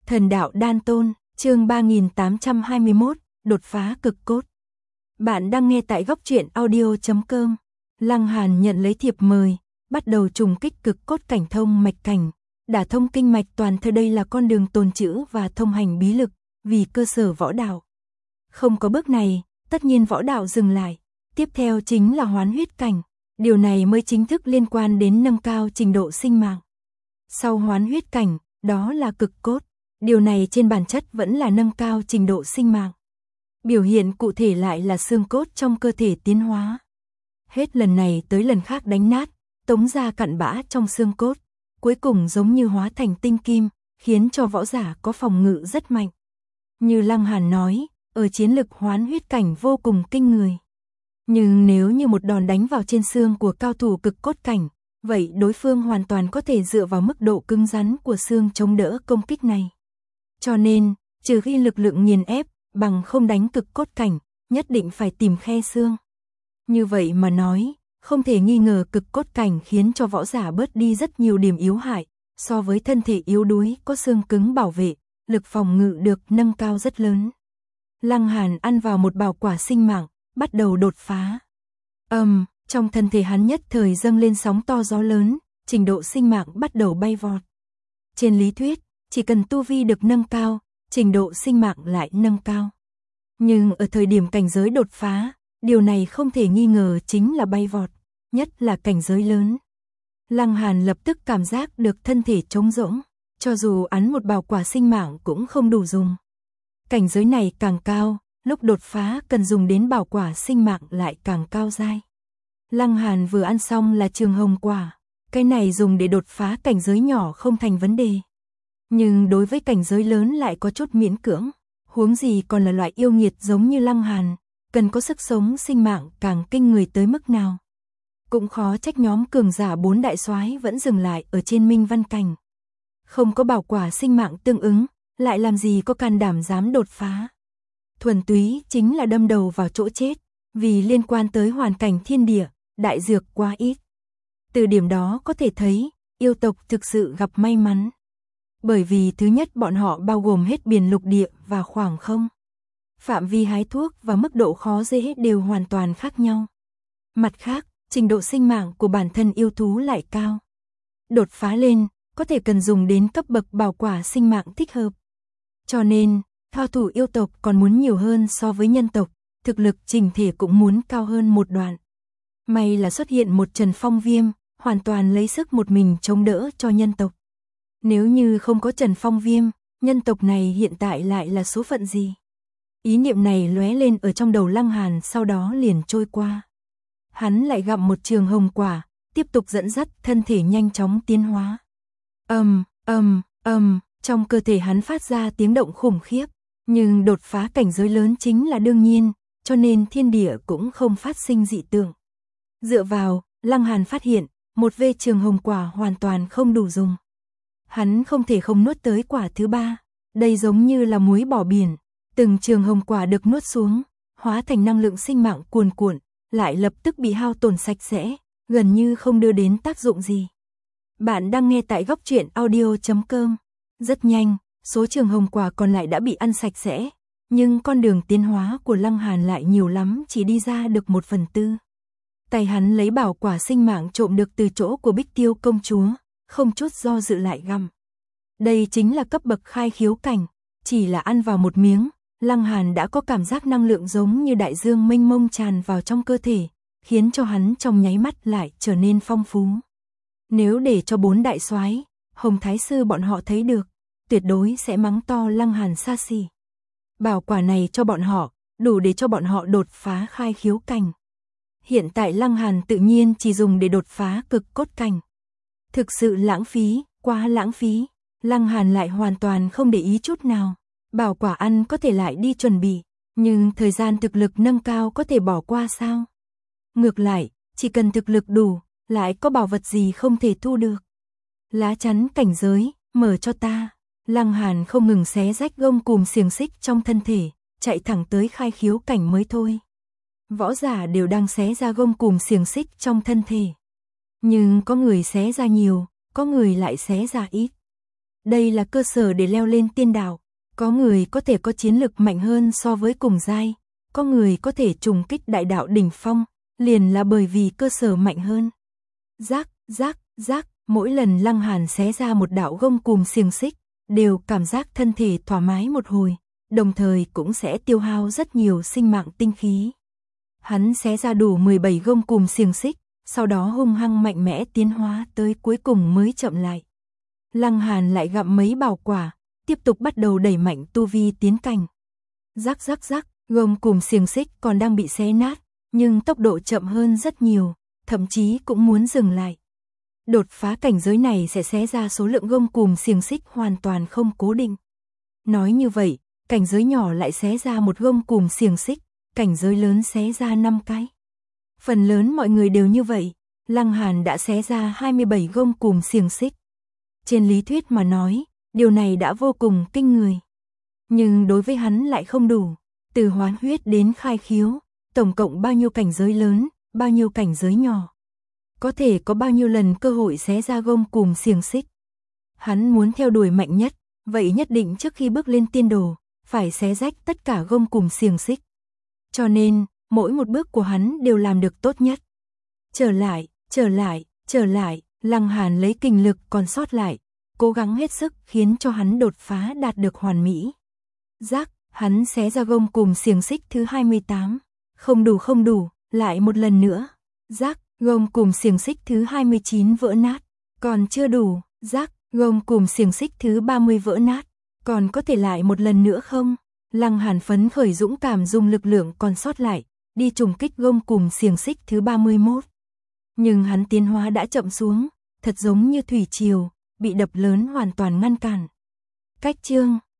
Thần đạo đan tôn, chương 3821, đột phá cực cốt. Bạn đang nghe tại góc truyện audio.com. Lăng Hàn nhận lấy thiệp mời, bắt đầu trùng kích cực cốt cảnh thông mạch cảnh, đả thông kinh mạch toàn thân. Đây là con đường tồn trữ và thông hành bí lực, vì cơ sở võ đạo. Không có bước này, tất nhiên võ đạo dừng lại. Tiếp theo chính là hoán huyết cảnh, điều này mới chính thức liên quan đến nâng cao trình độ sinh mạng. Sau hoán huyết cảnh, đó là cực cốt. Điều này trên bản chất vẫn là nâng cao trình độ sinh mạng. Biểu hiện cụ thể lại là xương cốt trong cơ thể tiến hóa. Hết lần này tới lần khác đánh nát, tống ra cặn bã trong xương cốt, cuối cùng giống như hóa thành tinh kim, khiến cho võ giả có phòng ngự rất mạnh. Như Lăng Hàn nói, ở chiến lực hoán huyết cảnh vô cùng kinh người. Nhưng nếu như một đòn đánh vào trên xương của cao thủ cực cốt cảnh, vậy đối phương hoàn toàn có thể dựa vào mức độ cứng rắn của xương chống đỡ công kích này. Cho nên, trừ khi lực lượng nghiền ép, bằng không đánh cực cốt cảnh, nhất định phải tìm khe xương. Như vậy mà nói, không thể nghi ngờ cực cốt cảnh khiến cho võ giả bớt đi rất nhiều điểm yếu hại, so với thân thể yếu đuối có xương cứng bảo vệ, lực phòng ngự được nâng cao rất lớn. Lăng Hàn ăn vào một bảo quả sinh mạng, bắt đầu đột phá. Trong thân thể hắn nhất thời dâng lên sóng to gió lớn, trình độ sinh mạng bắt đầu bay vọt. Trên lý thuyết, chỉ cần tu vi được nâng cao, trình độ sinh mạng lại nâng cao. Nhưng ở thời điểm cảnh giới đột phá, điều này không thể nghi ngờ chính là bay vọt, nhất là cảnh giới lớn. Lăng Hàn lập tức cảm giác được thân thể trống rỗng, cho dù ăn một bảo quả sinh mạng cũng không đủ dùng. Cảnh giới này càng cao, lúc đột phá cần dùng đến bảo quả sinh mạng lại càng cao dai. Lăng Hàn vừa ăn xong là trường hồng quả, cái này dùng để đột phá cảnh giới nhỏ không thành vấn đề. Nhưng đối với cảnh giới lớn lại có chút miễn cưỡng, huống gì còn là loại yêu nghiệt giống như Lăng Hàn, cần có sức sống sinh mạng càng kinh người tới mức nào. Cũng khó trách nhóm cường giả 4 đại soái vẫn dừng lại ở trên minh văn cảnh. Không có bảo quả sinh mạng tương ứng, lại làm gì có can đảm dám đột phá. Thuần túy chính là đâm đầu vào chỗ chết, vì liên quan tới hoàn cảnh thiên địa, đại dược quá ít. Từ điểm đó có thể thấy, yêu tộc thực sự gặp may mắn. Bởi vì thứ nhất bọn họ bao gồm hết biển lục địa và khoảng không. Phạm vi hái thuốc và mức độ khó dễ đều hoàn toàn khác nhau. Mặt khác, trình độ sinh mạng của bản thân yêu thú lại cao. Đột phá lên, có thể cần dùng đến cấp bậc bảo quả sinh mạng thích hợp. Cho nên, cao thủ yêu tộc còn muốn nhiều hơn so với nhân tộc, thực lực trình thể cũng muốn cao hơn một đoạn. May là xuất hiện một Trần Phong Viêm, hoàn toàn lấy sức một mình chống đỡ cho nhân tộc. Nếu như không có Trần Phong Viêm, nhân tộc này hiện tại lại là số phận gì? Ý niệm này lóe lên ở trong đầu Lăng Hàn, sau đó liền trôi qua. Hắn lại gặm một trường hồng quả, tiếp tục dẫn dắt thân thể nhanh chóng tiến hóa. Trong cơ thể hắn phát ra tiếng động khủng khiếp, nhưng đột phá cảnh giới lớn chính là đương nhiên, cho nên thiên địa cũng không phát sinh dị tượng. Dựa vào, Lăng Hàn phát hiện, một vê trường hồng quả hoàn toàn không đủ dùng. Hắn không thể không nuốt tới quả thứ 3, đây giống như là muối bỏ biển, từng trường hồng quả được nuốt xuống, hóa thành năng lượng sinh mạng cuồn cuộn, lại lập tức bị hao tổn sạch sẽ, gần như không đưa đến tác dụng gì. Bạn đang nghe tại góc truyện audio.com. Rất nhanh, số trường hồng quả còn lại đã bị ăn sạch sẽ, nhưng con đường tiến hóa của Lăng Hàn lại nhiều lắm, chỉ đi ra được 1/4. Tay hắn lấy bảo quả sinh mạng trộm được từ chỗ của Bích Tiêu công chúa, không chút do dự lại gặm. Đây chính là cấp bậc khai khiếu cảnh, chỉ là ăn vào một miếng, Lăng Hàn đã có cảm giác năng lượng giống như đại dương mênh mông tràn vào trong cơ thể, khiến cho hắn trong nháy mắt lại trở nên phong phú. Nếu để cho 4 đại soái, Hồng Thái Sư bọn họ thấy được, tuyệt đối sẽ mắng to Lăng Hàn xa xỉ. Bảo quả này cho bọn họ, đủ để cho bọn họ đột phá khai khiếu cảnh. Hiện tại Lăng Hàn tự nhiên chỉ dùng để đột phá cực cốt cảnh. Thực sự lãng phí, quá lãng phí. Lăng Hàn lại hoàn toàn không để ý chút nào. Bảo quả ăn có thể lại đi chuẩn bị, nhưng thời gian thực lực nâng cao có thể bỏ qua sao? Ngược lại, chỉ cần thực lực đủ, lại có bảo vật gì không thể thu được. Lá chắn cảnh giới, mở cho ta. Lăng Hàn không ngừng xé rách gông cùm xiềng xích trong thân thể, chạy thẳng tới khai khiếu cảnh mới thôi. Võ giả đều đang xé ra gông cùm xiềng xích trong thân thể. Nhưng có người xé ra nhiều, có người lại xé ra ít. Đây là cơ sở để leo lên tiên đạo. Có người có thể có chiến lực mạnh hơn so với cùng giai, có người có thể trùng kích đại đạo đỉnh phong, liền là bởi vì cơ sở mạnh hơn. Rác, rác, rác, mỗi lần Lăng Hàn xé ra một đạo gông cùm xiềng xích, đều cảm giác thân thể thoải mái một hồi, đồng thời cũng sẽ tiêu hao rất nhiều sinh mạng tinh khí. Hắn xé ra đủ 17 gông cùm xiềng xích, sau đó hung hăng mạnh mẽ tiến hóa tới cuối cùng mới chậm lại. Lăng Hàn lại gặm mấy bảo quả, tiếp tục bắt đầu đẩy mạnh tu vi tiến cảnh. Rắc rắc rắc, gông cùm xiềng xích còn đang bị xé nát, nhưng tốc độ chậm hơn rất nhiều, thậm chí cũng muốn dừng lại. Đột phá cảnh giới này sẽ xé ra số lượng gông cùm xiềng xích hoàn toàn không cố định. Nói như vậy, cảnh giới nhỏ lại xé ra một gông cùm xiềng xích, cảnh giới lớn xé ra 5 cái. Phần lớn mọi người đều như vậy, Lăng Hàn đã xé ra 27 gông cùm xiềng xích. Trên lý thuyết mà nói, điều này đã vô cùng kinh người. Nhưng đối với hắn lại không đủ, từ hoán huyết đến khai khiếu, tổng cộng bao nhiêu cảnh giới lớn, bao nhiêu cảnh giới nhỏ. Có thể có bao nhiêu lần cơ hội xé ra gông cùm xiềng xích. Hắn muốn theo đuổi mạnh nhất, vậy nhất định trước khi bước lên tiên đồ, phải xé rách tất cả gông cùm xiềng xích. Cho nên, mỗi một bước của hắn đều làm được tốt nhất. Trở lại, Lăng Hàn lấy kinh lực còn sót lại, cố gắng hết sức khiến cho hắn đột phá đạt được hoàn mỹ. Rác, hắn xé ra gông cùm xiềng xích thứ 28. Không đủ, lại một lần nữa. Rác, gông cùm xiềng xích thứ 29 vỡ nát. Còn chưa đủ, rác, gông cùm xiềng xích thứ 30 vỡ nát. Còn có thể lại một lần nữa không? Lăng Hàn phấn khởi dũng cảm dùng lực lượng còn sót lại, đi trùng kích gông cùm xiềng xích thứ 31. Nhưng hắn tiến hóa đã chậm xuống, thật giống như thủy triều, bị đập lớn hoàn toàn ngăn cản. Cách chương